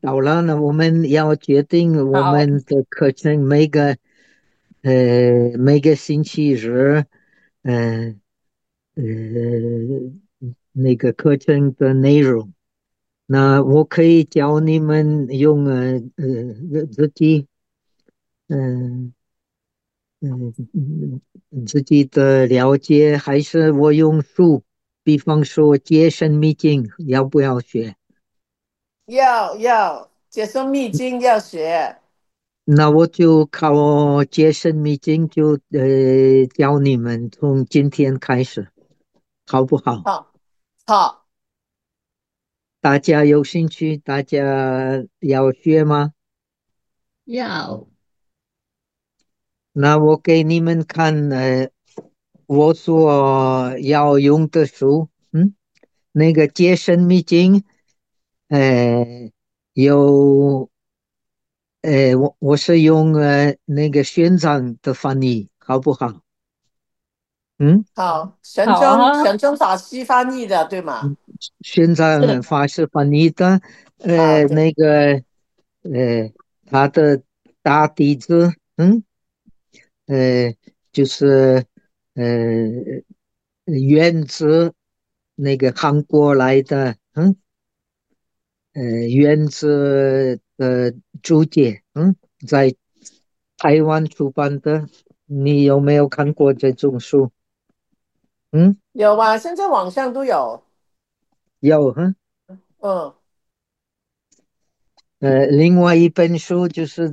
好了，那我们要决定我好， 们的课程每个星期日，呃呃那个课程的内容。那我可以教你们用自己嗯自己的了解，还是我用书，比方说《接生秘境》，要不要学？ 要解生密经要学。 那我就靠接生秘境就教你们从今天开始，好不好？ 好，好， 大家有兴趣？大家要学吗？ 要那我给你们看我所要用的书，那个接生秘境，呃，有我是用那个宣长的翻译，好不好？嗯。 好，玄好啊， 真玄真法师翻译的，对吗？ 宣是传法师翻译的， 啊，对， 那个，呃，他的大弟子，呃，就是呃，源自那个韩国来的，源自注解，在台湾出版的，你有没有看过这种书？嗯， 有啊，现在网上都有。 有， 嗯， 另外一本书就是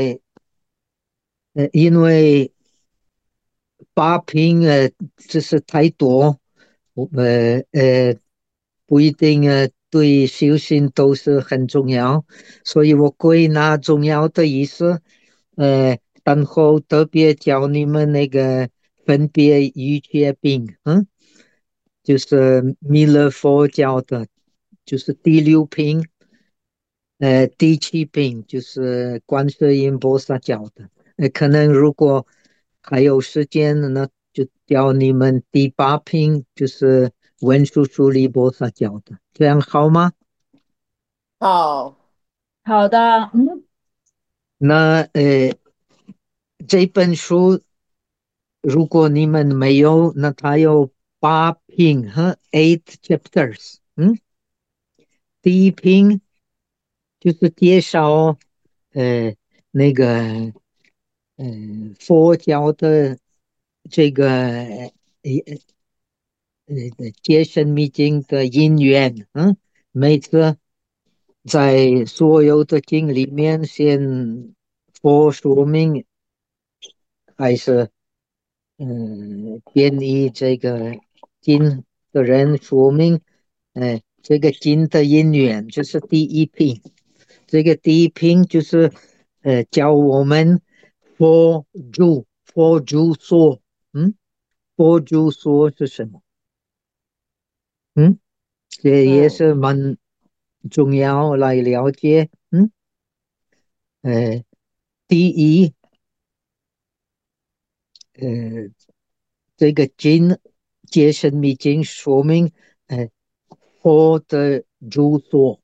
因为八品只是太多，我不一定对修行都是很重要，所以我归纳重要的意思，然后特别教你们那个分别瑜伽品，就是弥勒佛教的，就是第六品。第七品就是观世音菩萨教的，可能如果还有时间呢，就教你们第八品，就是文殊师利菩萨教的，这样好吗？ 好， 好的， 那这本书如果你们没有，那它有八品和 eight chapters，第一品就是介绍呃那个佛教的这个接生密经的因缘，每次在所有的经里面，先佛说明还是编译这个经的人说明，这个经的因缘，这是第一品。这个第一品就是教我们佛住说，佛住说是什么？嗯，这也嗯， 是蛮重要来了解。呃，第一，呃，这个经解释密经说明，佛的住所。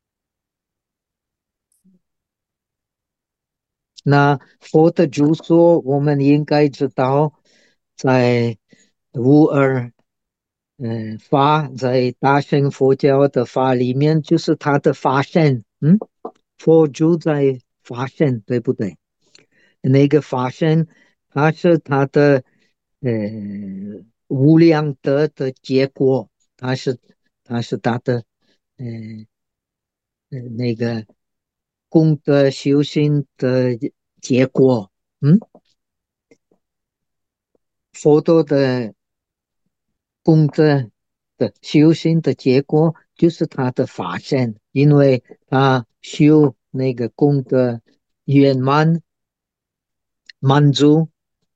那佛的住所，我们应该知道，在无二法，在大乘佛教的法里面，就是他的法身，佛住在法身，对不对？那个法身，它是他的呃无量德的结果，它是他的呃那个功德修行的结果，佛陀的功德的修行的结果就是他的法身，因为他修那个功德圆满满足，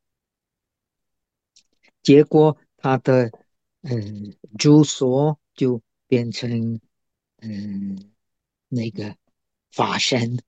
结果他的住所就变成嗯那个法身，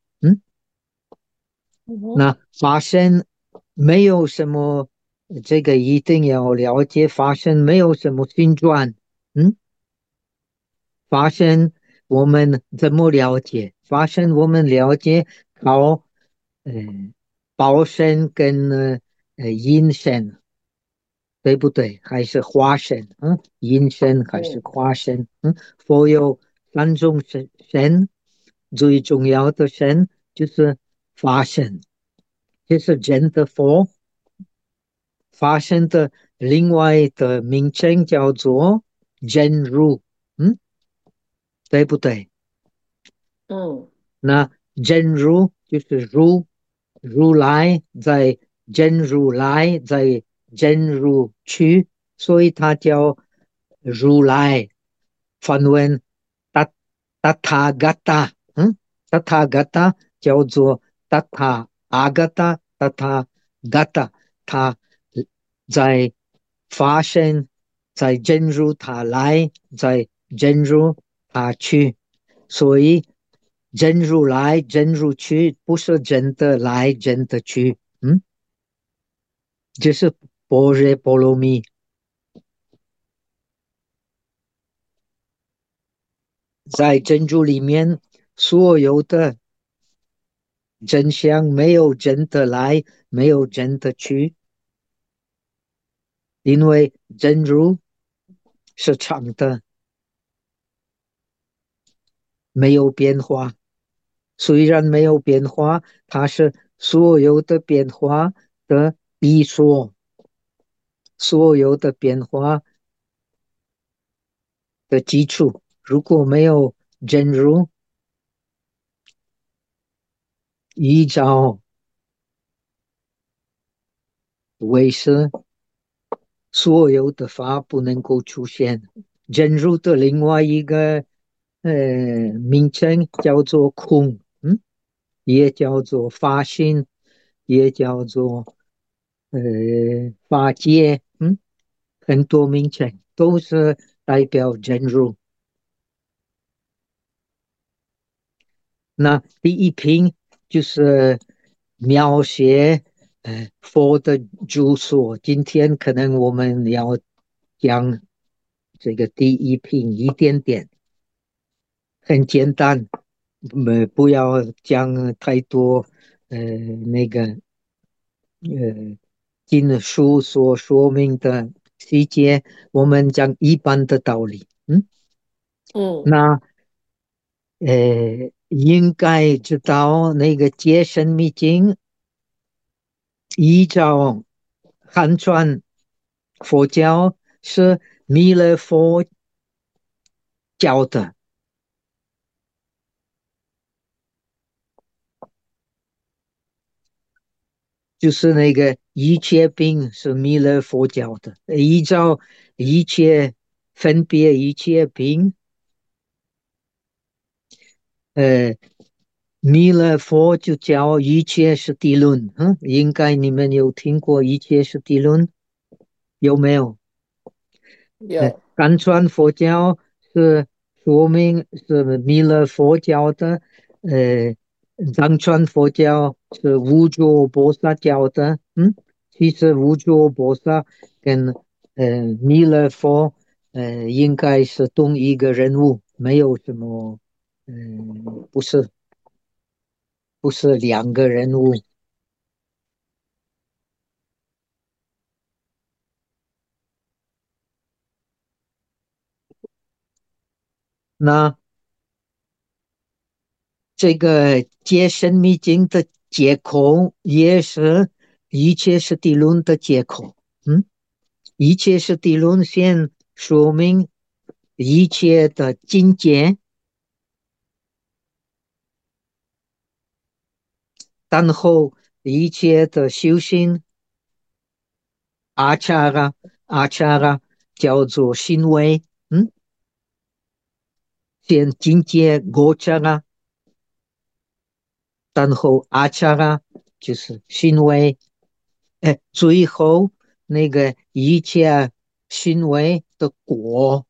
嗯那法身没有什么，这个一定要了解，法身没有什么形状，法身我们怎么了解？发生我们了解靠呃报声跟阴声，对不对？还是花声？阴声还是嗯花声？佛有三种声，最重要的声就是发声，这是真的佛发生的另外的名称叫做真如，嗯，对不对？ 嗯那真如就是如来在真如来在真如区，所以它叫如来。梵文达达他嘎达，达他嘎达叫做达他阿嘎达，达他嘎达，他在发生，在真如他来，在真如他去，所以真如来，真如去，不是真的来，真的去，这是般若波罗蜜，在真如里面，所有的真相没有真的来，没有真的去，因为真如是常的，没有变化。虽然没有变化，它是所有的变化的闭锁，所有的变化的基础。如果没有真如，依照为师，所有的法不能够出现。真如的另外一个名称叫做空，也叫做发心，也叫做呃法界，很多名称都是代表真如。那第一品就是描写佛的住所。今天可能我们要讲这个第一品一点点，很简单，不要讲太多那个经书所说明的细节，我们讲一般的道理。 嗯那应该知道那个戒身密经，依照汉传佛教是弥勒佛教的，就是那个一切病是弥勒佛教的，依照一切分别一切病，呃，弥勒佛就叫一切是地论，应该你们有听过一切是地论，有没有？ 有甘传佛教是说明是弥勒佛教的，呃，藏传佛教是无著菩萨教的，其实无著菩萨跟弥勒佛应该是同一个人物，没有什么，不是两个人物。那这个解深密经的解口也是一切是地论的解口，一切是地论先说明一切的境界，然后一切的修行阿查拉叫做行为，先境界国查拉，然后阿查拉就是行为，最后那个一切行为的果，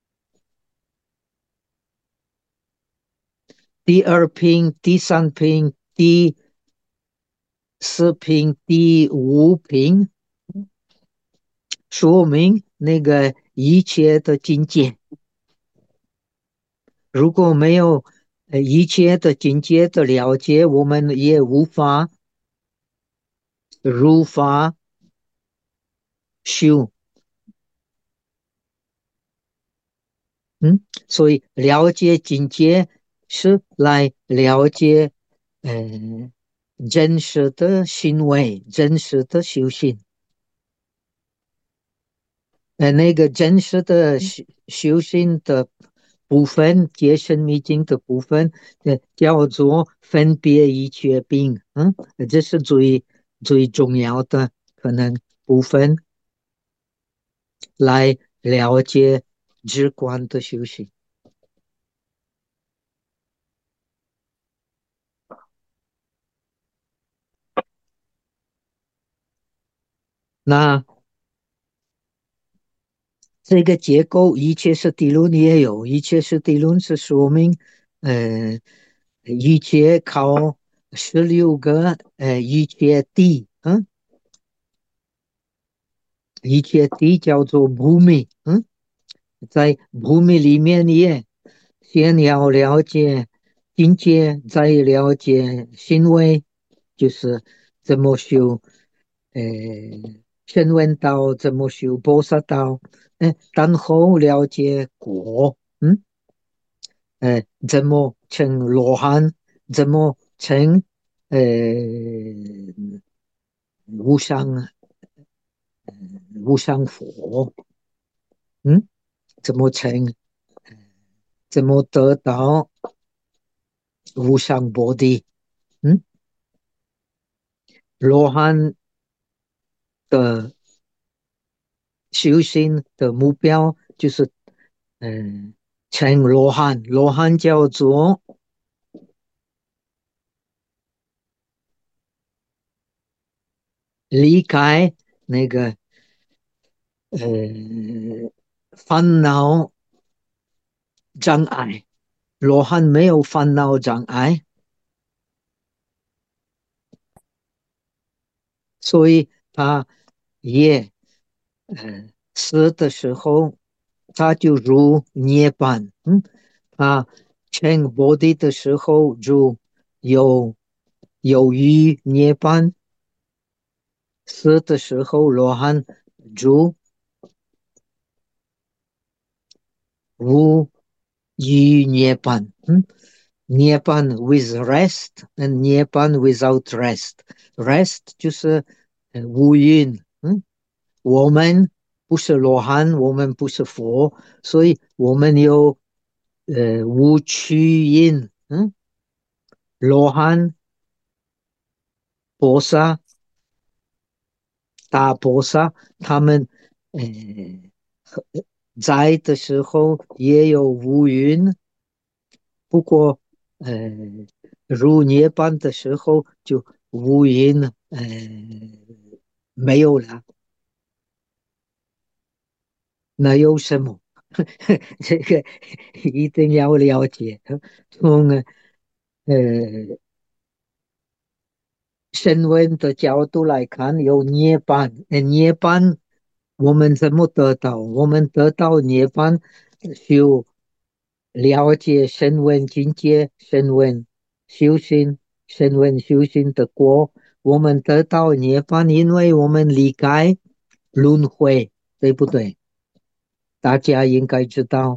第二品、第三品、第四品、第五品，说明那个一切的境界。 如果没有一切的境界的了解，我们也无法如法修。嗯，所以了解境界是来了解呃真实的行为，真实的修行。那个真实的修行的部分，解深密经的部分，叫做分别一切病。这是最重要的可能部分，来了解直观的修行。那这个结构，一切是地论也有，一切是地论是说明，呃，一切靠16个一切地。一切地叫做不米。在不米里面也先要了解境界，再了解行为，就是怎么修，呃，声闻道，怎么修菩萨道。然后了解果。怎么成罗汉，怎么成呃无上无上佛。嗯，怎么成，怎么得到无上菩提。嗯，罗汉的修行的目标就是嗯成罗汉，罗汉叫做离开那个烦恼障碍。罗汉没有烦恼障碍，所以他也死的时候他就入涅槃。他成佛地的时候就有余涅槃，死的时候罗汉就无余涅槃。涅槃 with rest and 涅槃 without rest。 rest 就是无云。我们不是罗汉，我们不是佛，所以我们有无趣因。罗汉、菩萨、大菩萨，他们呃在的时候也有乌云，不过入涅槃的时候就乌云没有了。那有什么？这个一定要了解。从声闻的角度来看，有涅槃。涅槃我们怎么得到？我们得到涅槃，就了解声闻境界、声闻修行、声闻修行的果。我们得到涅槃，因为我们离开轮回，对不对？大家应该知道。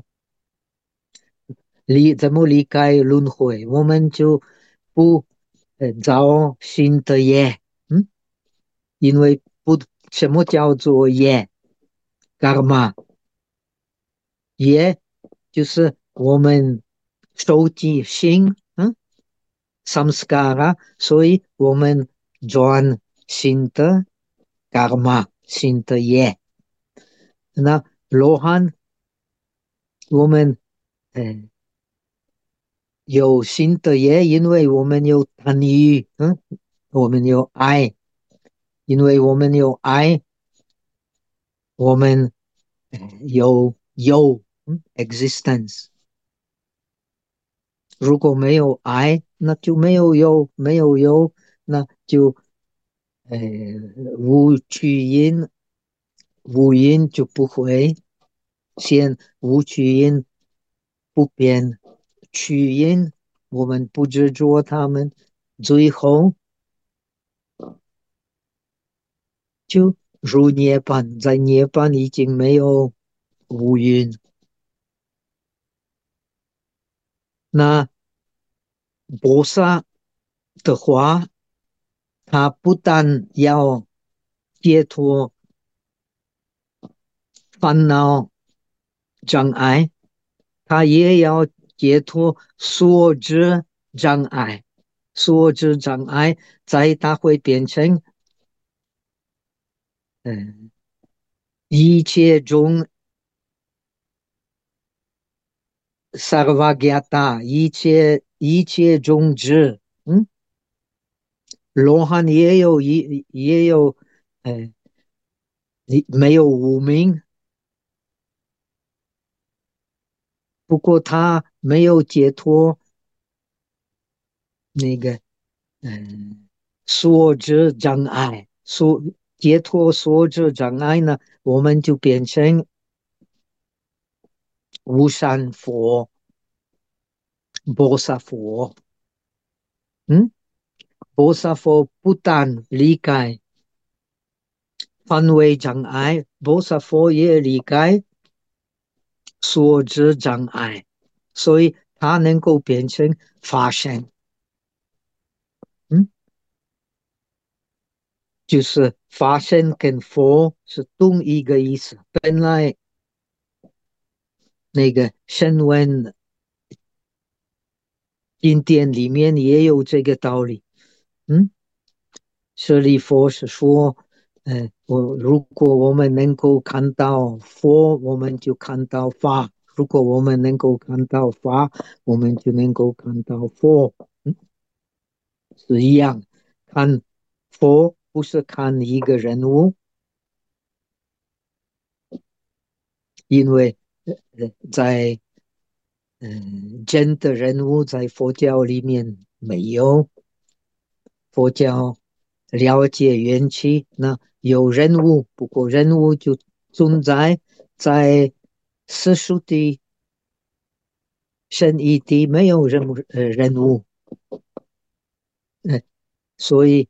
怎么离开轮回，我们就不造新的业。因为不，什么叫做业？karma。业就是我们收集新samskara，所以我们转新的 karma，新的业。那罗汉我们有新的业，因为我们有贪欲。我们有爱，因为我们有爱，我们有existence。如果没有爱，那就没有有，没有有，那就呃无取因，无因就不会现，无取因不变。 取因，我们不执着他们，最后就入涅槃，在涅槃已经没有乌云。那菩萨的话，他不但要解脱烦恼障碍，他也要解脱所知障碍。所知障碍，在它会变成嗯，一切中萨瓦加达，一切中知，罗汉也有，呃，没有无名，不过他没有解脱那个所知障碍，解脱所知障碍呢，我们就变成无上佛、菩萨佛。菩萨佛不但理解范围障碍，菩萨佛也理解所知障碍，所以它能够变成法身。嗯，就是法身跟佛是同一个意思。本来那个声闻经典里面也有这个道理。嗯，舍利佛是说，如果我们能够看到佛，我们就看到法；如果我们能够看到法，我们就能够看到佛。嗯，是一样。看佛不是看一个人物，因为在真的人物在佛教里面没有。佛教了解缘起，那有人物，不过人物就存在世俗地、圣义地，没有人物。所以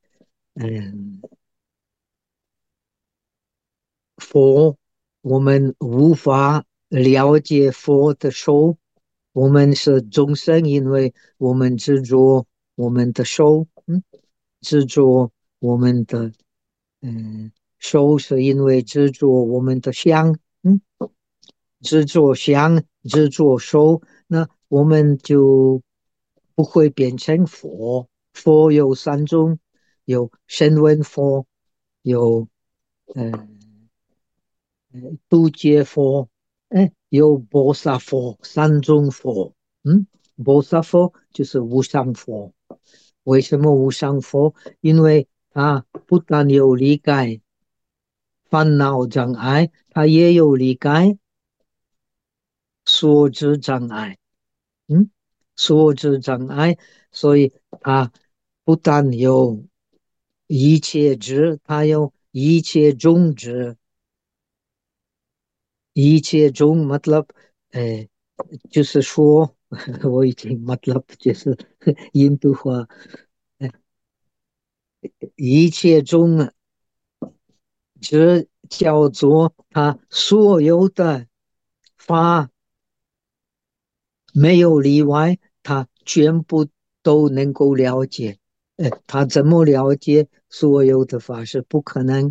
佛我们无法了解佛的手，我们是众生，因为我们执着我们的手，执着我们的手，是因为执着我们的相，执着相，执着手，那我们就不会变成佛。佛有三种，有声闻佛，有呃度劫佛，有菩萨佛，三种佛。菩萨佛就是无上佛。为什么无上佛？因为他不但有理解烦恼障碍，他也有理解所知障碍。嗯，所知障碍，所以他不但有一切知，他有一切中知。一切中 मतलब 呃，就是说我已经 मतलब 就是印度话，一切中知叫做他所有的法没有例外，他全部都能够了解。他怎么了解所有的法是不可能，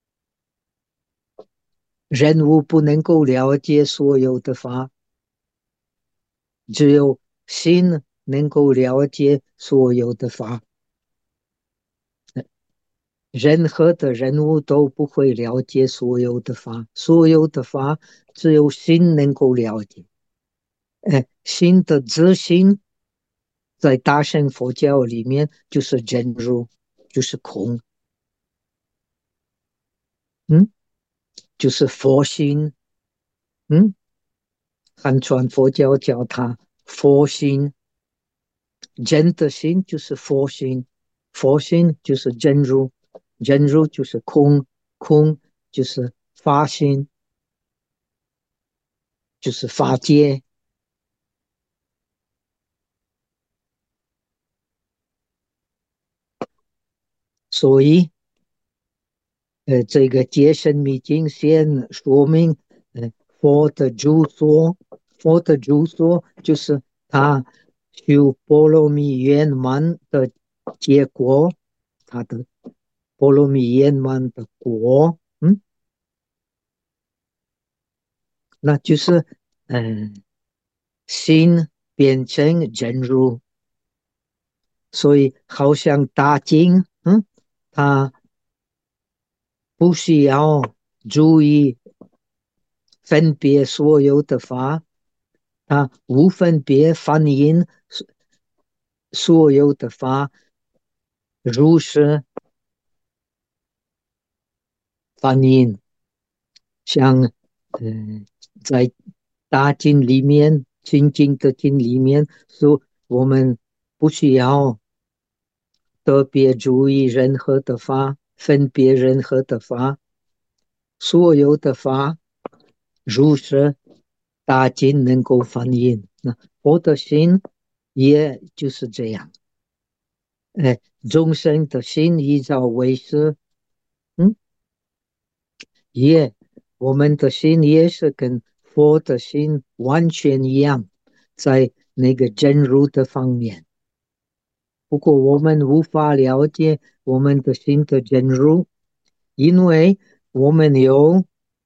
人物不能够了解所有的法，只有心能够了解所有的法。任何的人物都不会了解所有的法，所有的法只有心能够了解。心的自信在大乘佛教里面就是真如，就是空。嗯，就是佛心。嗯，汉传佛教叫它佛心，真的心就是佛心，佛心就是真如，真如就是空，空就是法心，就是法界。 所以这个结生密经先说明，佛的住所，佛的住所就是他修波罗蜜圆满的结果，他的波罗蜜圆满的果，那就是心变成真如，所以好像大经，他不需要注意分别所有的法，他无分别反映所有的法，如是反映，像在大经里面、清净的经里面说，我们不需要特别注意任何的法，分别任何的法，所有的法如是大经能够反映。那我的心也就是这样。众生的心依照为师，嗯，也我们的心也是跟佛的心完全一样，在那个真如的方面。不过我们无法了解我们的心的真如，因为我们有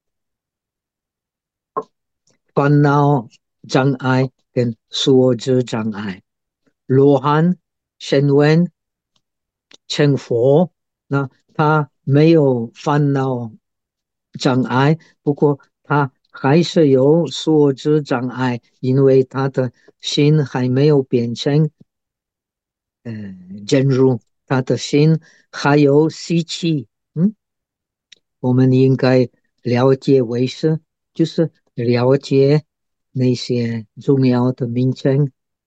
烦恼障碍跟所知障碍。罗汉声闻成佛，那他没有烦恼障碍，不过他还是有所知障碍，因为他的心还没有变成真如，他的心还有习气。我们应该了解为师，就是了解那些重要的名称。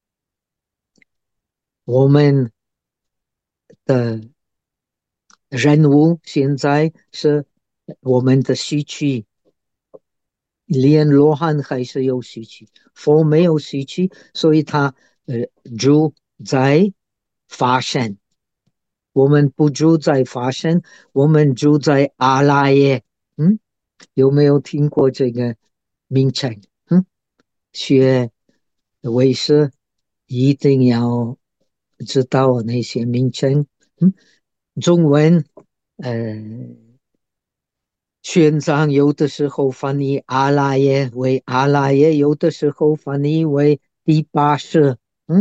我们的任务现在是我们的习气，连罗汉还是有习气，佛没有习气，所以他住在法身。我们不住在法身，我们住在阿赖耶。有没有听过这个名称？学为师一定要知道那些名称。中文宣章有的时候翻译阿拉耶为阿拉耶，有的时候翻译为第八识。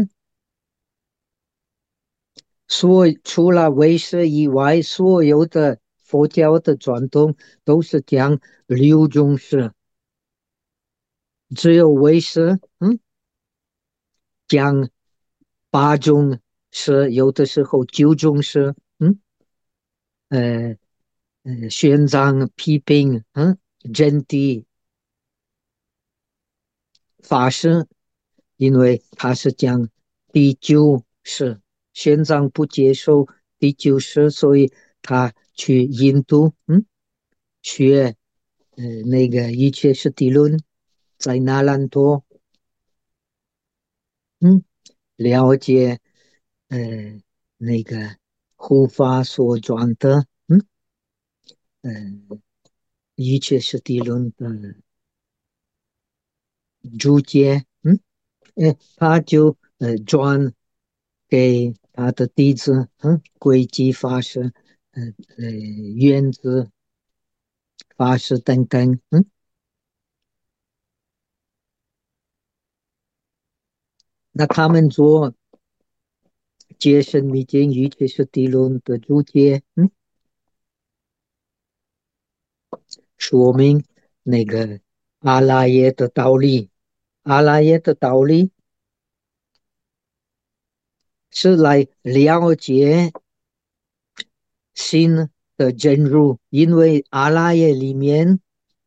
除了唯识以外，所有的佛教的传统都是讲六种识，只有唯识，讲八种识，有的时候九种识。呃宣章批评，真谛法师，因为他是讲第九世，宣章不接受第九世，所以他去印度，学那个一切是地论，在那兰多，了解呃那个护法所传的，呃一切是地论的注解。他就转给他的弟子，轨迹法师，原子法师等等。那他们做结生密经，尤其是地论的注解，说明那个阿拉耶的道理。阿拉耶的道理是来了解心的真如，因为阿拉耶里面，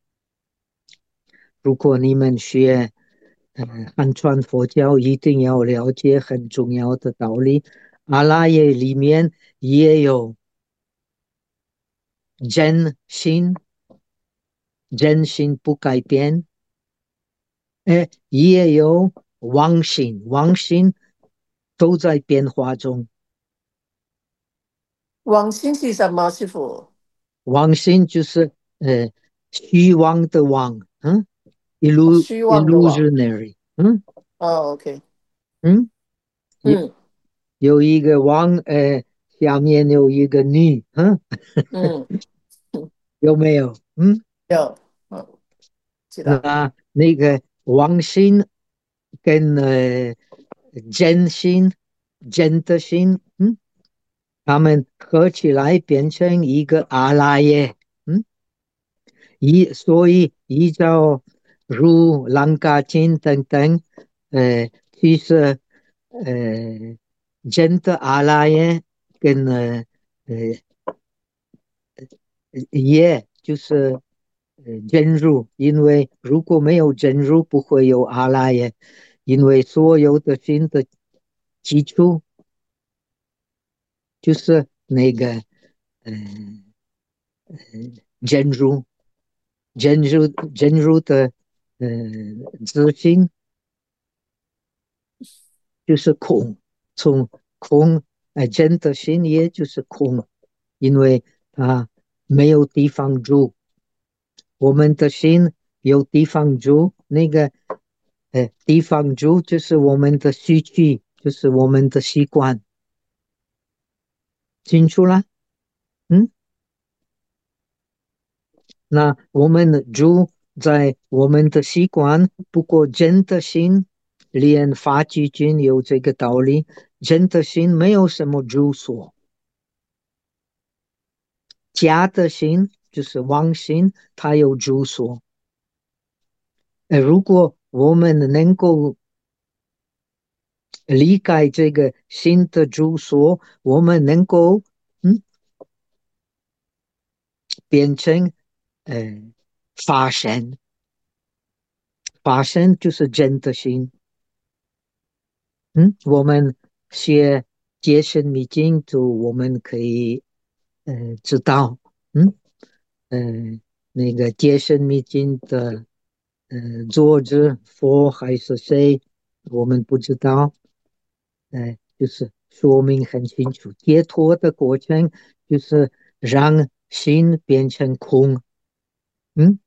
如果你们学汉传佛教，一定要了解很重要的道理。阿拉耶里面也有真心，真心不改变，也有妄心，妄心都在变化中。 往星是什么，师傅？ 妄心就是虚妄的妄， 哦虚妄的妄。 illusionary， 哦，OK。 嗯，有嗯有一个王，下面有一个女， 嗯嗯， 有没有？ 有。嗯，知道。 那个王心跟真心、真的心，他们合起来变成一个阿拉耶，嗯，所以依照如兰卡经等等，其实真的阿拉耶跟呃耶就是真如，因为如果没有真如，不会有阿拉耶，因为所有的心的基础就是那个嗯、真如，真如的自信就是空，从空真的心也就是空，因为它没有地方住，我们的心有地方住，那个地方住就是我们的需求，就是我们的习惯，清楚了？嗯，那我们住在我们的习惯，不过真的心，连发际经有这个道理，真的心没有什么住所，假的心就是妄心，它有住所。如果我们能够离开这个新的住所，我们能够变成呃发生，发生就是真的心。我们学结生密经，就我们可以知道，嗯呃那个结生密经的作者佛还是谁，我们不知道，就是说明很清楚，解脱的过程就是让心变成空，嗯，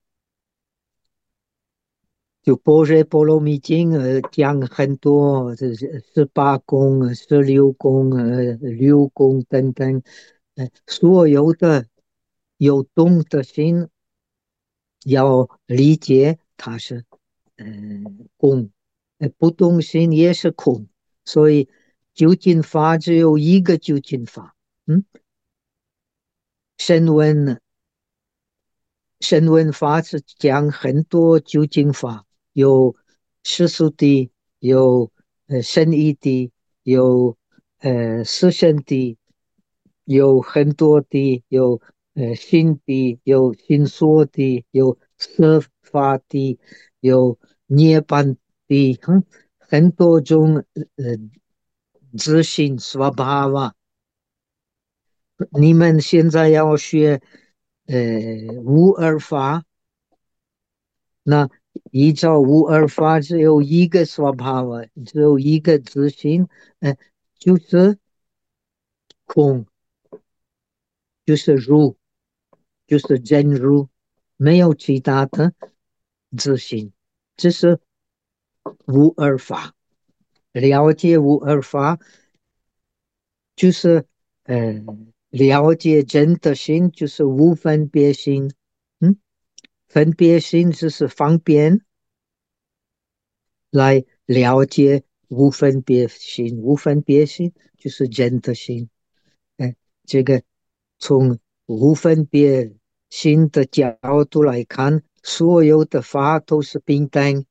就般若波罗蜜经讲很多，这是18功、16功、6功等等，所有的有动的心要理解它是空，不动心也是空，所以究竟法只有一个究竟法，嗯，声闻声闻法是讲很多究竟法，有世俗谛，有深义谛，有四圣谛，有很多谛，有心谛，有心所谛，有色法谛，有涅槃谛，很多种自性 svabhava。你们现在要学无二法，那依照无二法只有一个 svabhava，只有一个自性，就是空，就是如，就是真如，没有其他的自性，这是无二法。了解无二法，就是了解真的心，就是无分别心。嗯，分别心只是方便来了解无分别心，无分别心就是真的心。哎，这个从无分别心的角度来看，所有的法都是平等，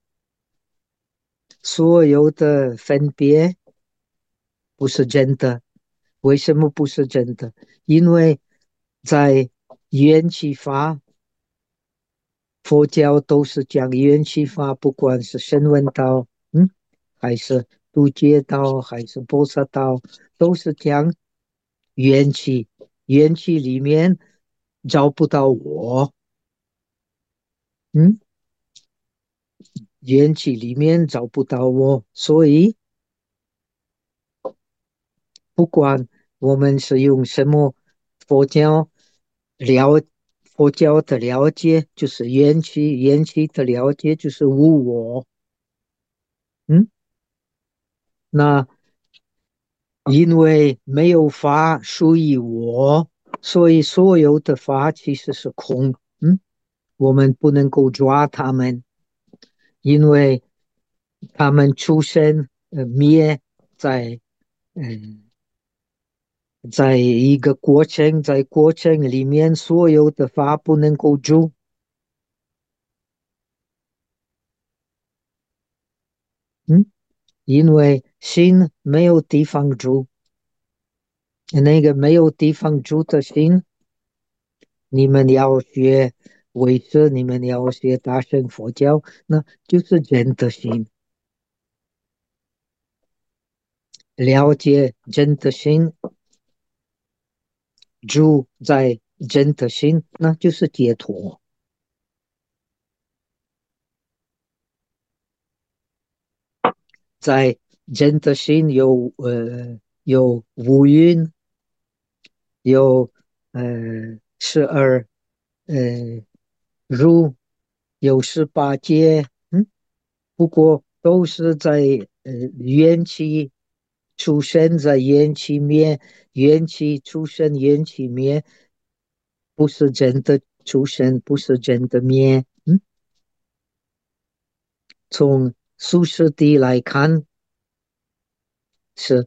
所有的分别不是真的。为什么不是真的？因为在缘起法，佛教都是讲缘起法，不管是声闻道，还是度戒道，还是菩萨道，都是讲缘起。缘起里面找不到我，嗯，缘起里面找不到我，所以不管我们是用什么。 佛教了佛教的了解就是缘起，缘起的了解就是无我。嗯，那因为没有法属于我，所以所有的法其实是空。我们不能够抓他们，因为他们出生灭在嗯、在一个过程，在过程里面所有的法不能够住。嗯，因为心没有地方住，那个没有地方住的心，你们要学唯识，你们要学大乘佛教，那就是真的心。了解真的心，住在真的心，那就是解脱。在真的心有五蕴，有十二呃入，有18界。不过都是在缘起出生，在缘起灭，缘起出生，缘起灭，不是真的出生，不是真的灭。从数学地来看是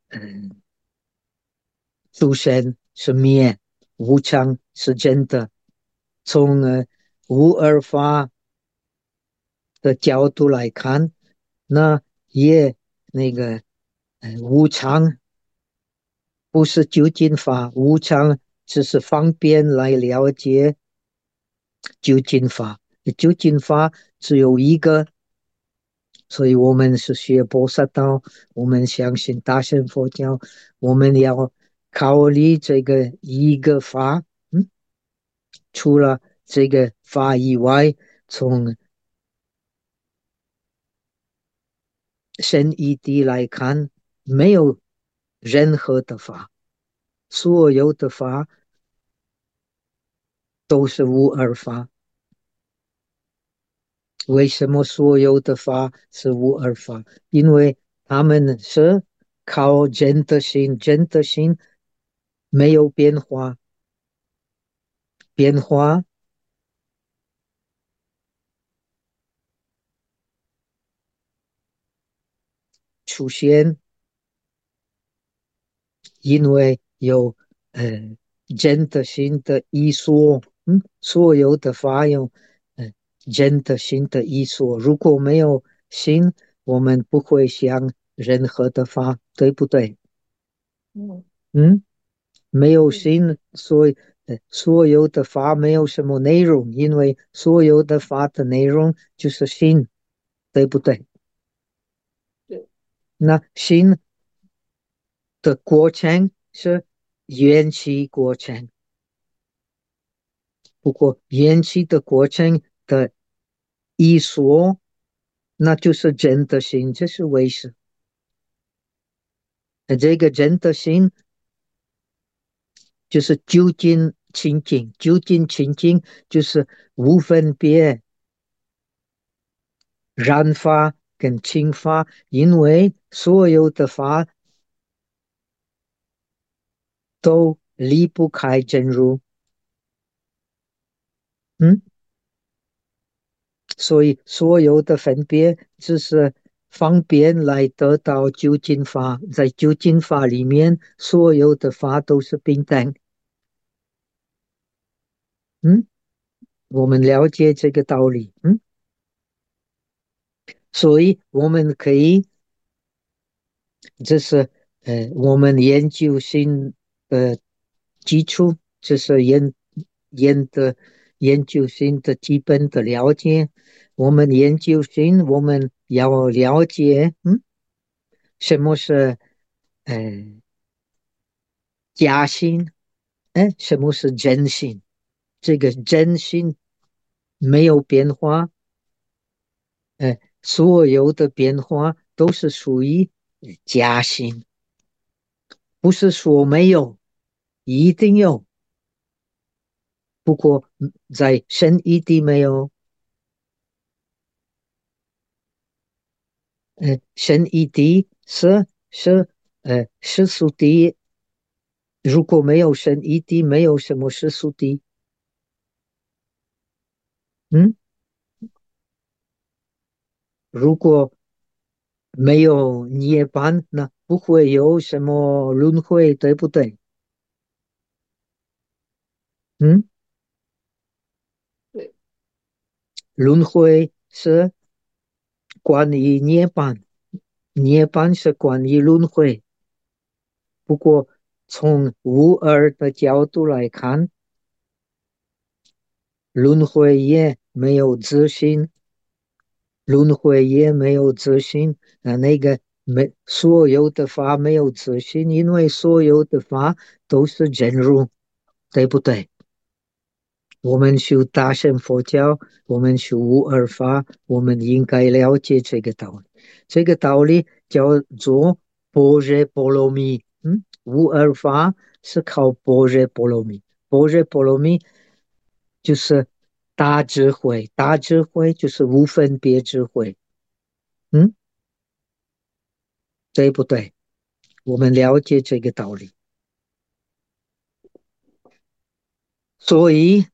出生是灭，无常是真的。从无二法的角度来看，那也那个无常不是究竟法，无常只是方便来了解究竟法。究竟法只有一个，所以我们是学菩萨道，我们相信大乘佛教，我们要考虑这个一个法。除了这个法以外，从深义谛来看，没有任何的法，所有的法都是无二法。为什么所有的法是无二法？因为他们是靠真的心，真的心没有变化，变化出现，因为有真的心的依说。所有的法有真的心的依说。如果没有心，我们不会想任何的法，对不对？ 嗯嗯，没有嗯， 心，所以所有的法没有什么内容，因为所有的法的内容就是心，对不对？ 对， 那心的过程是缘起过程，不过缘起的过程的一说，那就是真的心，这是为什这个真的心就是究竟清净，究竟清净就是无分别染法跟净法，因为所有的法都离不开真如。嗯，所以所有的分别只是方便来得到究竟法，在究竟法里面，所有的法都是平等。嗯，我们了解这个道理。所以我们可以，这是我们研究新的基础，这是研的研究新的基本的了解。我们研究新，我们要了解，什么是呃假心，什么是真心？这个真心没有变化，所有的变化都是属于假心，不是说没有，一定有。 不过在深一地没有，深一地是世俗地，如果没有深一地，没有什么世俗地。嗯，如果没有涅槃，那不会有什么轮回，对不对？嗯， 对轮回是关于涅槃，涅槃是关于轮回。不过从无二的角度来看，轮回也没有自信，轮回也没有自信。那个没所有的法没有自信，因为所有的法都是真如，对不对？我们修大乘佛教，我们修无二法，我们应该了解这个道理。这个道理叫做般若波罗蜜。无二法是靠般若波罗蜜，般若波罗蜜就是大智慧，大智慧就是无分别智慧。嗯，对不对？我们了解这个道理，所以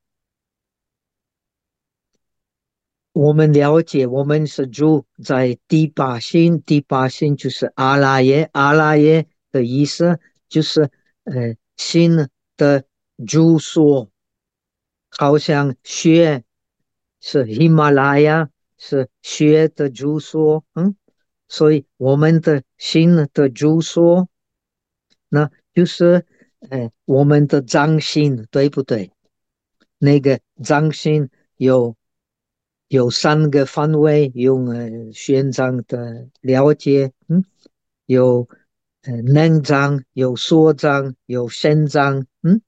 我们了解，我们是住在第八心，第八心就是阿拉耶，阿拉耶的意思就是心的住所，好像雪是喜马拉雅，是雪的住所。所以我们的心的住所，那就是我们的脏心，对不对？那个脏心有三个范围，用宣章的了解。有能脏，有所脏，有身脏。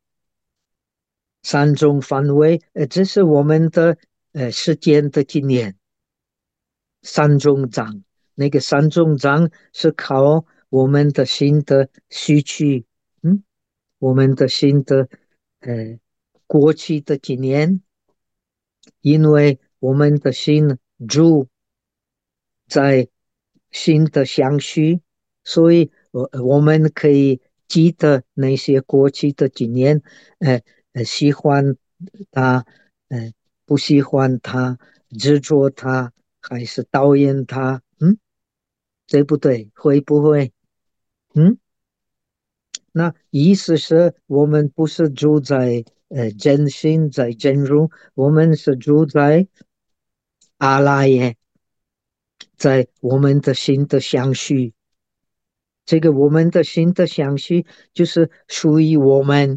三种范围。这是我们的时间的经验。三种脏，那个三种脏是靠我们的心的需求。我们的心的呃过去的经验，因为我们的心住在心的相续，所以我们可以记得那些过去的经验。呃喜欢他，呃不喜欢他，执着他，还是讨厌他。对不对？会不会？嗯，那意思是我们不是住在真心，在真如，我们是住在阿拉耶，在我们的心的相续。这个我们的心的相续就是属于我们，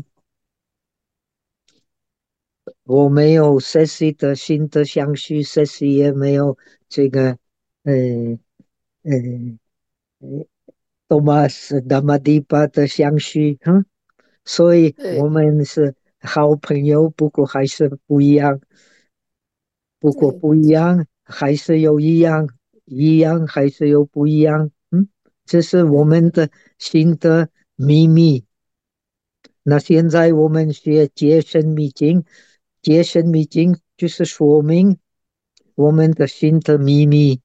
我没有设习的心的相续，设习也没有这个呃呃Thomas 达玛迪巴的相续。所以我对们是好朋友，不过还是不一样。不过对， 不一样，还是有一样，一样还是有不一样。这是我们的新的秘密。那现在我们学结生密经，结生密经就是说明我们的新的秘密。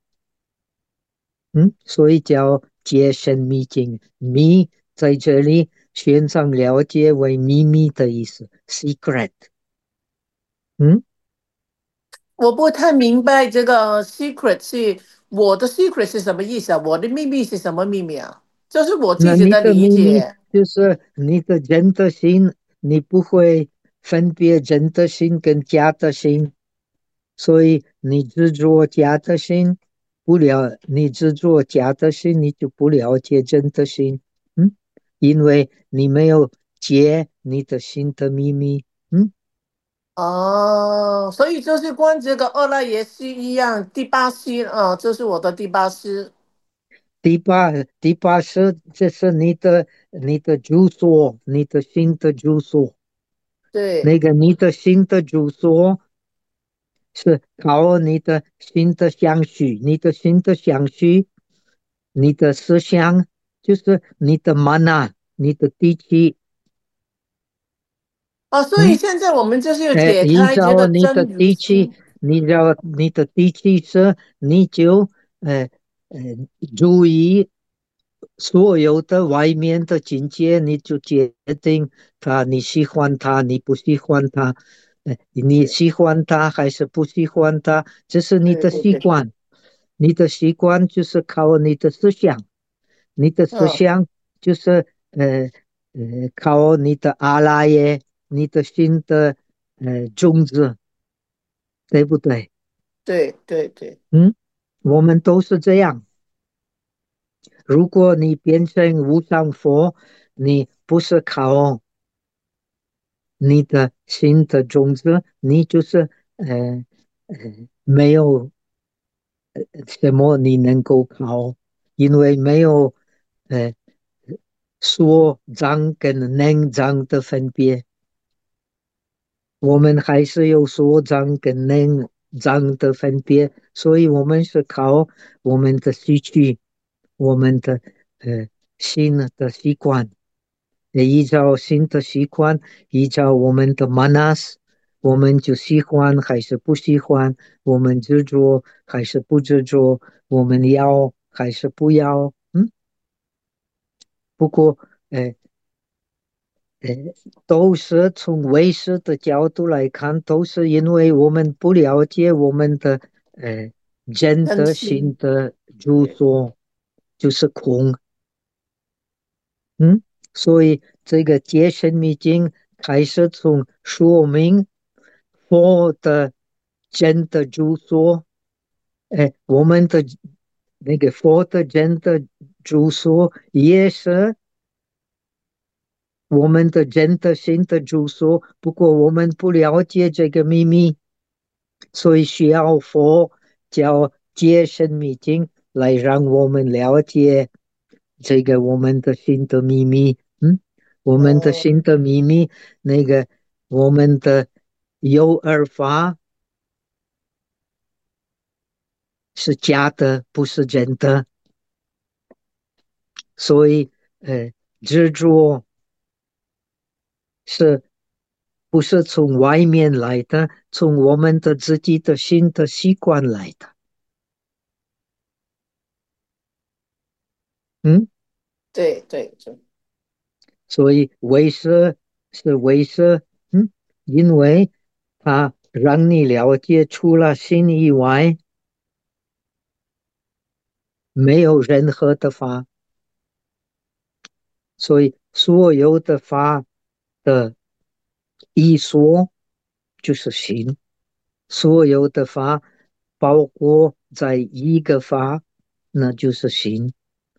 所以叫结生密经。密在这里宣上了解为秘密的意思，secret。嗯， 我不太明白这个 secret 是我的 secret 是什么意思啊？我的秘密是什么秘密啊？这是我自那你的己的理秘密解。 就是你的真的心，你不会分别真的心跟假的心。所以你执着假的心，你执着假的心，你就不了解真的心。因为你没有解你的心的秘密。 哦，所以就是跟这个二赖耶识一样，第八识啊，这是我的第八识。 第八是这是你的住所，你的心的住所。 对， 那个你的心的住所是靠你的心的相续，你的心的相续，你的思想就是你的 mana，你的地气。 哦，所以嗯。 现在我们就是要解依开这个照你的真如地气， 心。 你的地气是，你就呃呃注意所有的外面的境界，你就决定它，你喜欢它，你不喜欢它，你对喜欢它还是不喜欢它，这是你的对对对， 习惯，你的习惯就是靠你的思想，你的思嗯， 想就是靠你的阿拉耶，你的心的种子，对不对？ 对对对， 嗯，我们都是这样。如果你变成无上佛，你不是靠你的心的种子，你就是呃没有什么你能够靠，因为没有呃说脏跟能脏的分别。我们还是有说脏跟能脏的分别，所以我们是靠我们的兴趣，我们的呃新的习惯，依照新的习惯，依照我们的 manas，我们就喜欢还是不喜欢，我们执着还是不执着，我们要还是不要，不过呃呃，都是从唯识的角度来看，都是因为我们不了解我们的呃人的真心。 心的住对， 所就是空，嗯，所以这个解深密经开始从说明佛的真的住所，我们的那个佛的真的住所也是我们的真的心的住所，不过我们不了解这个秘密，所以需要佛教解深密经来让我们了解这个我们的心的秘密。我们的哦， 心的秘密，那个我们的有二法是假的，不是真的，所以执着是不是从外面来的？从我们的自己的新的习惯来的。嗯， 对对对， 所以为师是为师，因为它让你了解除了心以外，没有任何的法，所以所有的法的一说就是心，所有的法包括在一个法，那就是心。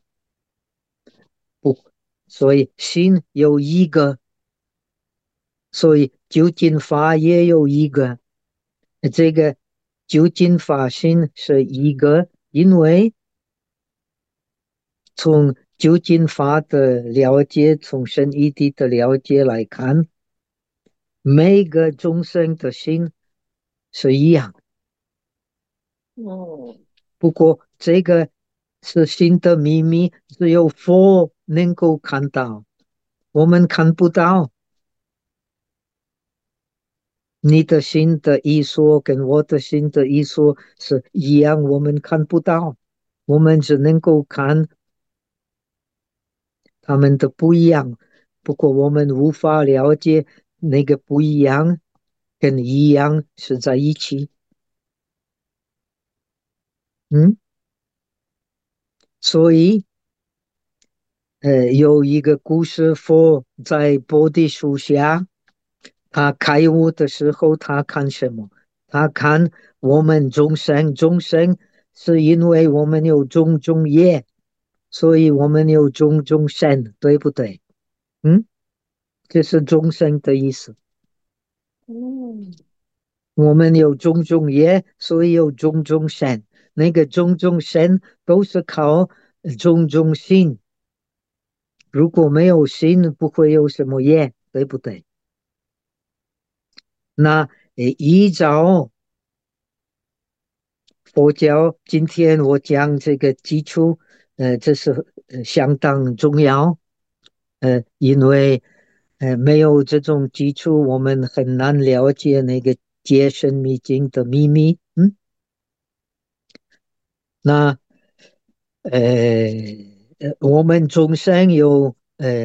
不，所以心有一个，所以究竟法也有一个。这个究竟法心是一个，因为从究竟法的了解，从深义谛的了解来看，每个众生的心是一样。 嗯不过这个是心的秘密，只有佛能够看到，我们看不到。你的心的意说跟我的心的意说是一样，我们看不到，我们只能够看他们的不一样。不过我们无法了解那个不一样跟一样是在一起。嗯，所以有一个故事，佛在菩提树下，他开悟的时候，他看什么？他看我们众生，众生是因为我们有种种业，所以我们有种种身，对不对？嗯，这是众生的意思。 嗯我们有种种业，所以有种种身。那个种种身都是靠种种心。如果没有心，不会有什么业，对不对？那依照佛教，今天我讲这个基础，这是相当重要。因为没有这种基础，我们很难了解那个结生密经的秘密。那我们众生有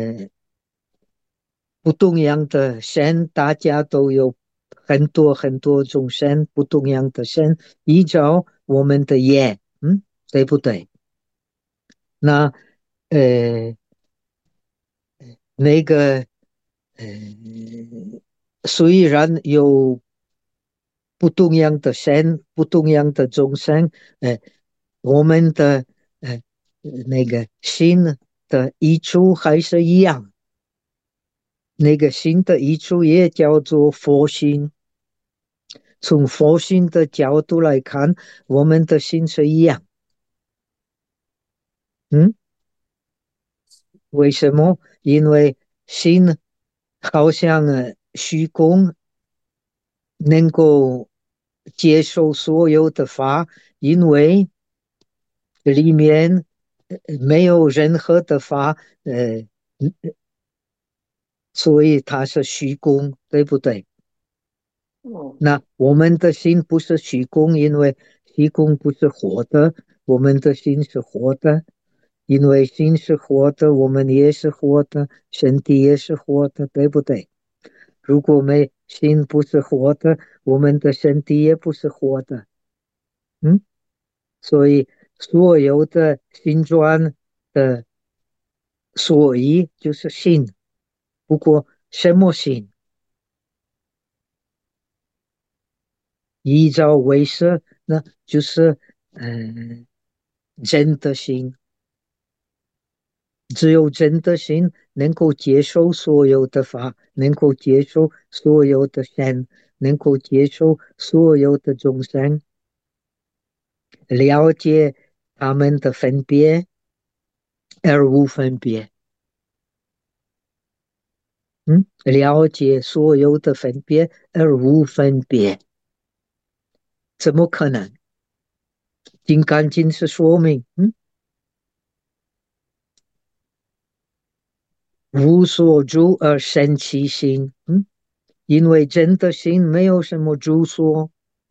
不同样的神，大家都有很多很多种神，不同样的神，依照我们的业，对不对？那呃，那个呃，虽然有不同样的神，不同样的众生，我们的呃那个心的益处还是一样。那个心的益处也叫做佛心。从佛心的角度来看，我们的心是一样。嗯，为什么？因为心好像虚空，能够接受所有的法，因为里面没有任何的法，所以它是虚空，对不对？ 嗯那我们的心不是虚空，因为虚空不是活的，我们的心是活的。因为心是活的，我们也是活的，身体也是活的，对不对？如果没心不是活的，我们的身体也不是活的。嗯，所以所有的形状的所以就是心。不过什么心？依照为师，那就是真的心。只有真的心能够接受所有的法，能够接受所有的善，能够接受所有的众生，了解他们的分别而无分别。了解所有的分别而无分别，怎么可能？金刚经是说明，无所住而生其心。因为真的心没有什么住所，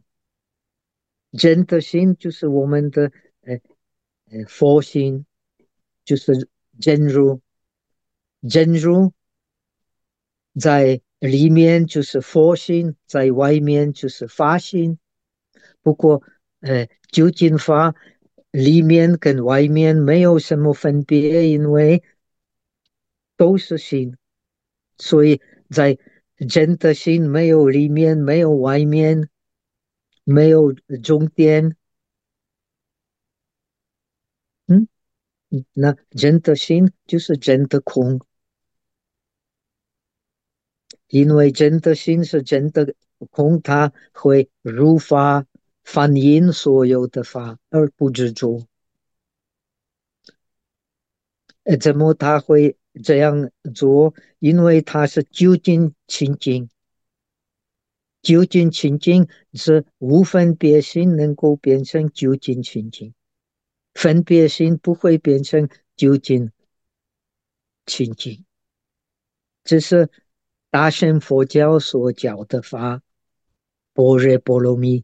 真的心就是我们的呃佛心，就是真如。真如在里面就是佛心，在外面就是法心。不过，究竟法里面跟外面没有什么分别，因为都是心，所以在真的心没有里面，没有外面，没有中间。嗯，那真的心就是真的空。因为真的心是真的空，它会如法反映所有的法，而不执着。怎么他会这样做？因为他是究竟清净，究竟清净是无分别心能够变成究竟清净，分别心不会变成究竟清净。这是大乘佛教所教的法，般若波罗蜜。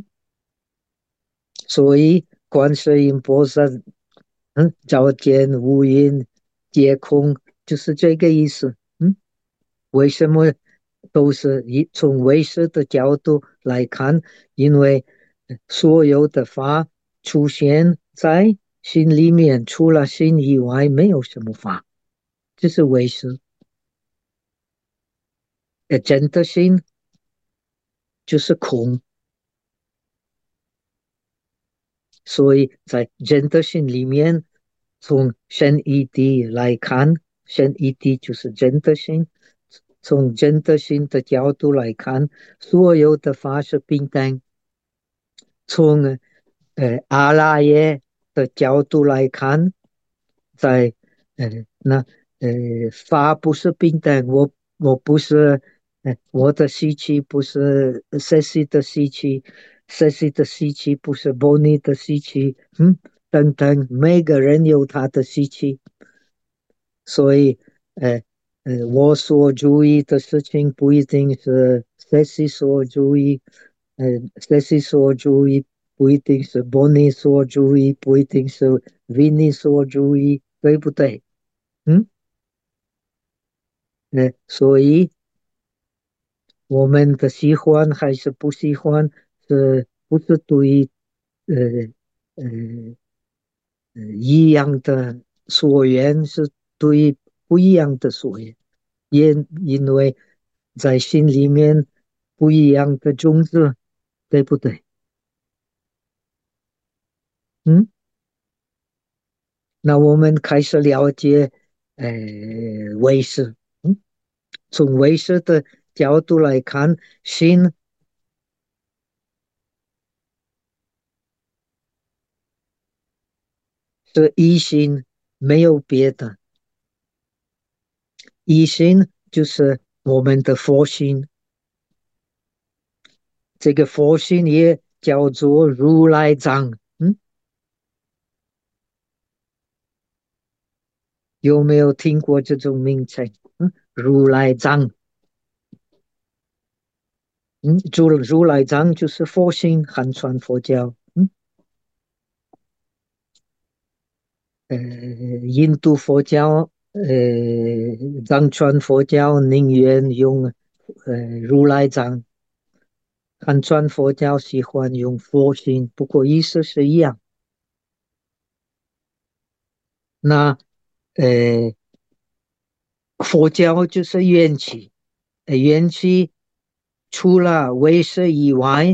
所以观世音菩萨，照见五蕴皆空，就是这个意思。为什么都是从唯识的角度来看？因为所有的法出现在心里面，除了心以外，没有什么法，这是唯识。真的心就是空，所以在真的心里面，从神义谛来看，神义谛就是真的心。从真的心的角度来看，所有的法是平等。从阿拉耶的角度来看，在那法不是平等，我不是我的习气不是 Sesi 的习气，Sesi 的习气不是 Boni 的习气，等等，每个人有他的习气。所以，呃我所注意的事情不一定是 Ceci 所注意，Ceci 所注意不一定是 Bonnie 所注意，不一定是 Vinny 所注意，对不对？嗯，所以我们的喜欢还是不喜欢，是不是对呃呃一样的所缘，是对不一样的所缘，因为在心里面不一样的种子，对不对？嗯，那我们开始了解呃唯识，嗯，从唯识的角度来看，心是一心，没有别的。一心就是我们的佛心，这个佛心也叫做如来藏。嗯，有没有听过这种名称？嗯，如来藏。嗯，如来藏就是佛心，汉传佛教。嗯，印度佛教，藏传佛教宁愿用如来藏，汉传佛教喜欢用佛心，不过意思是一样。那呃，佛教就是缘起，缘起除了唯识以外，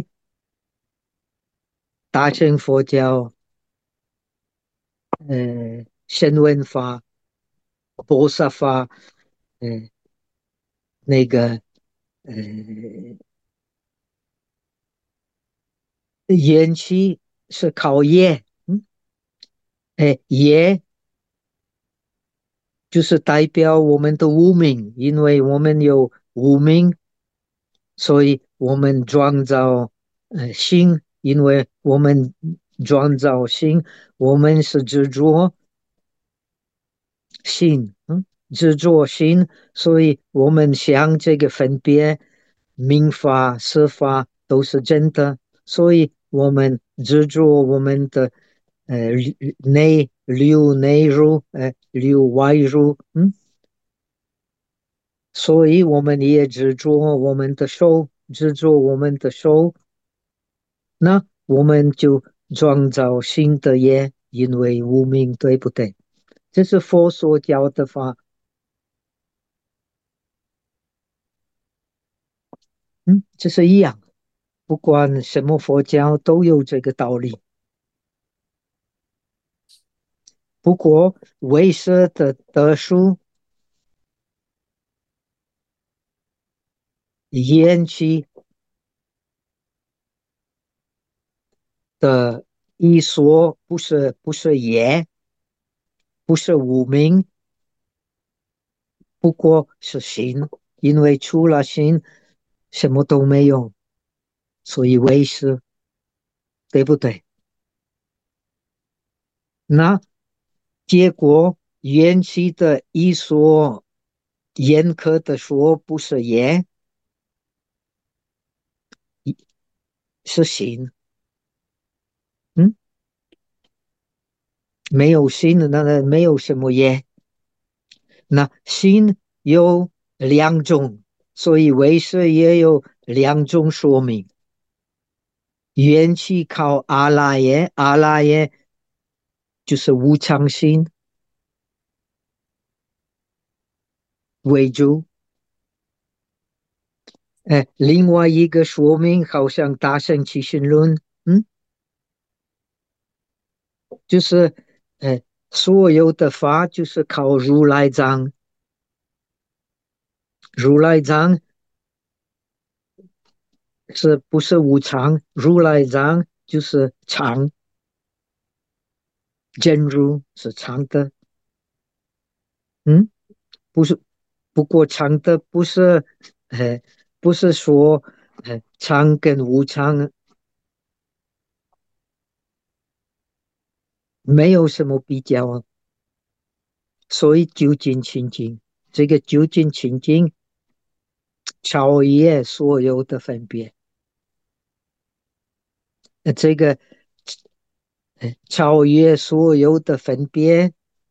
大乘佛教、声闻法、菩萨法，呃，那个呃，缘起是靠业，业就是代表我们的无明，因为我们有无明，所以我们创造心，因为我们创造心，我们是执着心，执着心，所以我们想这个分别，民法、司法都是真的，所以我们执着我们的内流内入，流外入，所以我们也执着我们的手，执着我们的手，那我们就创造新的业，因为无明，对不对？这是佛所教的法，这是一样，不管什么佛教都有这个道理。不过为师的特殊缘起的一说，不是业，不是无明，不过是心，因为除了心，什么都没有，所以为师，对不对？那结果缘起的一说，严苛的说不是业，是心。嗯，没有心，那没有什么业。那心有两种，所以唯识也有两种说明。缘起靠阿赖耶，阿赖耶就是无常心为主。另外一个说明好像大乘起信论，就是所有的法就是靠如来藏，如来藏是不是无常？如来藏就是常，真如是常的，嗯，不是，不过常的不是，呃，不是说，常跟无常没有什么比较啊，所以究竟清净。 这个究竟情境超越所有的分别。这个超越所有的分别，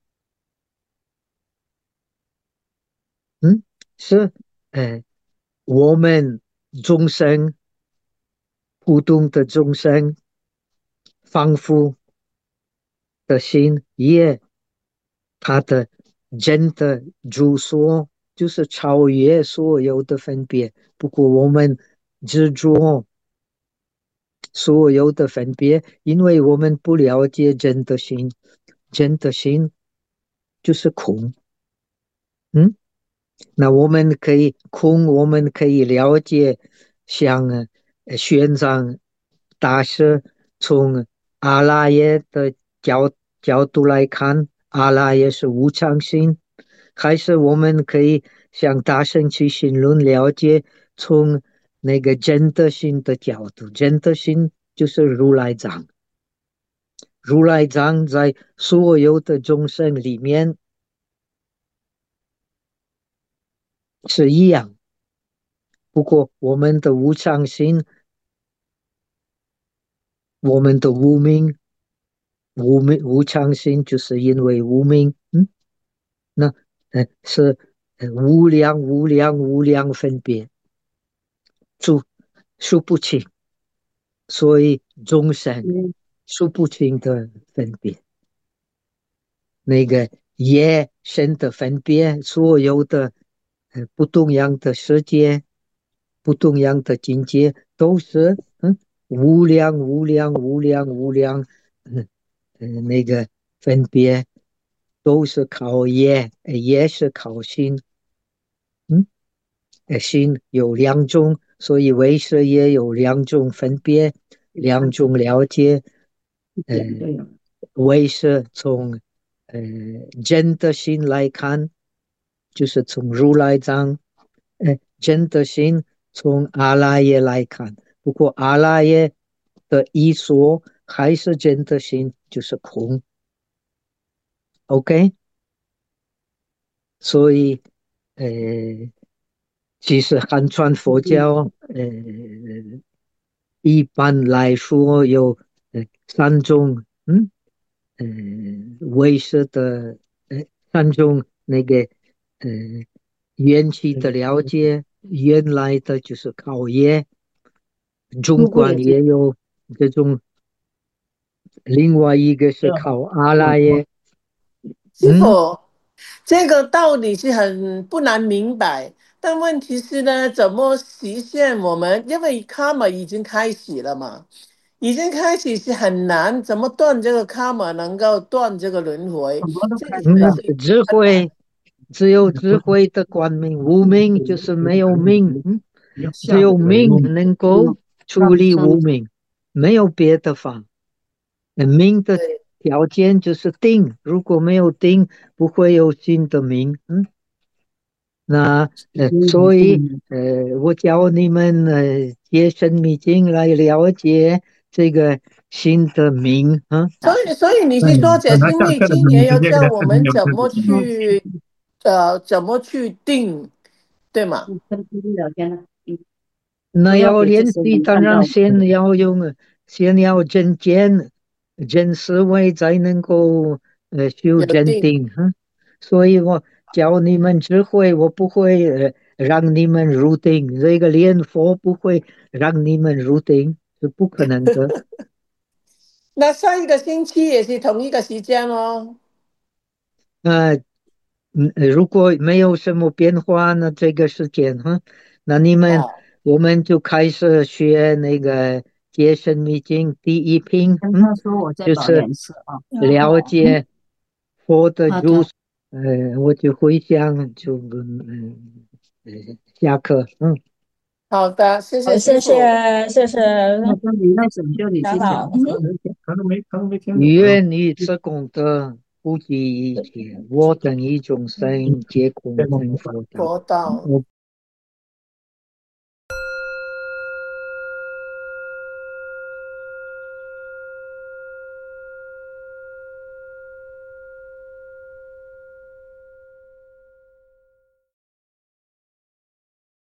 嗯，是我们众生普通的众生仿佛的心也他的真的住所就是超越所有的分别。不过我们执着所有的分别，因为我们不了解真的心，真的心就是空。嗯，那我们可以空，我们可以了解，像玄奘大师从阿赖耶的角角度来看，阿赖耶是无常心，还是我们可以像大圣起心论了解，从那个真的心的角度，真的心就是如来藏，如来藏在所有的众生里面是一样。不过，我们的无常心，我们的无明，无常心，就是因为无明，那是无量分别，数数不清，所以众生数不清的分别，那个业生的分别，所有的不同样的世界，不同样的境界，都是无量，嗯那个分别都是靠业，业是靠心，嗯，心有两种，所以为识也有两种分别，两种了解，呃，为识从真的心来看，就是从如来藏，真的心从阿赖耶来看，不过阿赖耶的一说还是真的心，就是空。OK，所以呃，其实汉传佛教一般来说有三种呃唯识的三种那个呃缘起的了解，原来的就是考验，中观也有这种，另外一个是考阿赖耶，嗯。 师傅，这个道理是很不难明白，但问题是呢，怎么实现我们？因为卡 a 已经开始了嘛，已经开始是很难，怎么断这个卡 a 能够断这个轮回？这个是智慧很难。 只有智慧的光明，无明就是没有明，只有明能够处理无明，没有别的法。明的对， 条件就是定，如果没有定，不会有新的明。那所以我教你们借生密经来了解这个新的明所以你是说解释密经也要教我们怎么去定，对吗？ 那要练习，当然先要真见、真思维，才能够修有定。 真定。所以我教你们智慧，我不会让你们入定。这个念佛不会让你们入定，是不可能的。 那上一个星期也是同一个时间哦。 呃如果没有什么变化呢，这个时间那好， 我们就开始学那个解深密经第一品，就是了解佛的如是。我就回想下课， 好的，谢谢师傅。 愿以此功德，普济一切我等一众生，皆空成佛道。 佛道。